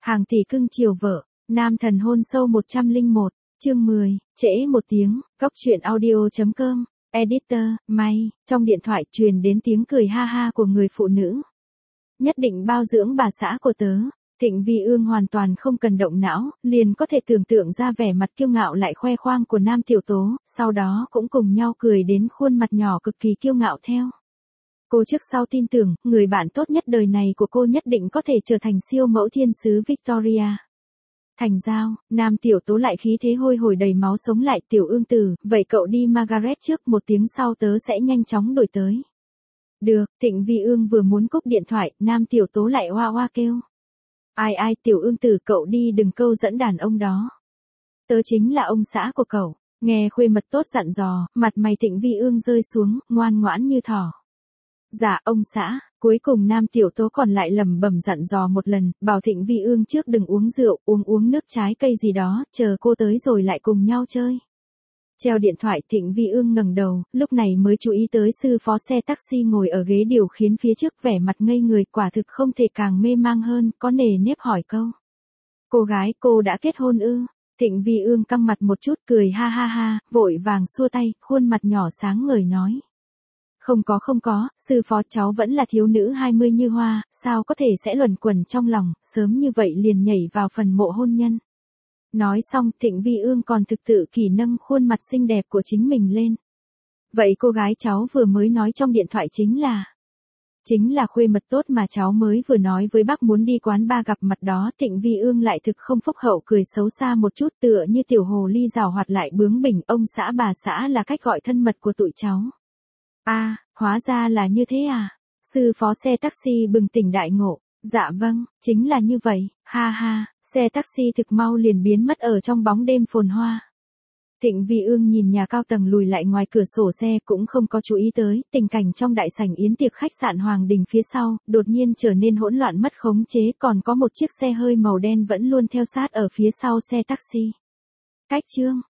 Hàng tỷ cưng chiều vợ, nam thần hôn sâu 101, chương 10, trễ một tiếng, góc truyện audio.com, editor, May, trong điện thoại truyền đến tiếng cười ha ha của người phụ nữ. Nhất định bao dưỡng bà xã của tớ. Thịnh Vi Ương hoàn toàn không cần động não, liền có thể tưởng tượng ra vẻ mặt kiêu ngạo lại khoe khoang của Nam Tiểu Tố, sau đó cũng cùng nhau cười đến khuôn mặt nhỏ cực kỳ kiêu ngạo theo. Cô trước sau tin tưởng, người bạn tốt nhất đời này của cô nhất định có thể trở thành siêu mẫu thiên sứ Victoria. Thành giao, Nam Tiểu Tố lại khí thế hôi hổi đầy máu sống lại. Tiểu Ương tử, vậy cậu đi Margaret trước, một tiếng sau tớ sẽ nhanh chóng đuổi tới. Được, Thịnh Vi Ương vừa muốn cúp điện thoại, Nam Tiểu Tố lại oa oa kêu. Ai Tiểu Ương tử, cậu đi đừng câu dẫn đàn ông đó. Tớ chính là ông xã của cậu. Nghe khuê mật tốt dặn dò, mặt mày Thịnh Vi Ương rơi xuống, ngoan ngoãn như thỏ. Dạ ông xã. Cuối cùng Nam Tiểu Tố còn lại lẩm bẩm dặn dò một lần, bảo Thịnh Vi Ương trước đừng uống rượu, uống nước trái cây gì đó, chờ cô tới rồi lại cùng nhau chơi. Treo điện thoại, Thịnh Vi Ương ngẩng đầu, lúc này mới chú ý tới sư phó xe taxi ngồi ở ghế điều khiển phía trước, vẻ mặt ngây người, quả thực không thể càng mê mang hơn, có nề nếp hỏi câu. Cô gái, cô đã kết hôn ư? Thịnh Vi Ương căng mặt một chút, cười ha ha ha, vội vàng xua tay, khuôn mặt nhỏ sáng ngời nói. Không có, sư phó, cháu vẫn là thiếu nữ 20 như hoa, sao có thể sẽ luẩn quẩn trong lòng, sớm như vậy liền nhảy vào phần mộ hôn nhân. Nói xong, Thịnh Vi Ương còn thực tự kỷ nâng khuôn mặt xinh đẹp của chính mình lên. Vậy cô gái cháu vừa mới nói trong điện thoại chính là khuê mật tốt mà cháu mới vừa nói với bác muốn đi quán bar gặp mặt đó. Thịnh Vi Ương lại thực không phúc hậu cười xấu xa một chút, tựa như tiểu hồ ly rào hoạt lại bướng bỉnh. Ông xã bà xã là cách gọi thân mật của tụi cháu. À, hóa ra là như thế à? Sư phó xe taxi bừng tỉnh đại ngộ. Dạ vâng, chính là như vậy, ha ha. Xe taxi thực mau liền biến mất ở trong bóng đêm phồn hoa. Thịnh Vi Ương nhìn nhà cao tầng lùi lại ngoài cửa sổ xe, cũng không có chú ý tới tình cảnh trong đại sảnh yến tiệc khách sạn Hoàng Đình phía sau, đột nhiên trở nên hỗn loạn mất khống chế, còn có một chiếc xe hơi màu đen vẫn luôn theo sát ở phía sau xe taxi. Cách chương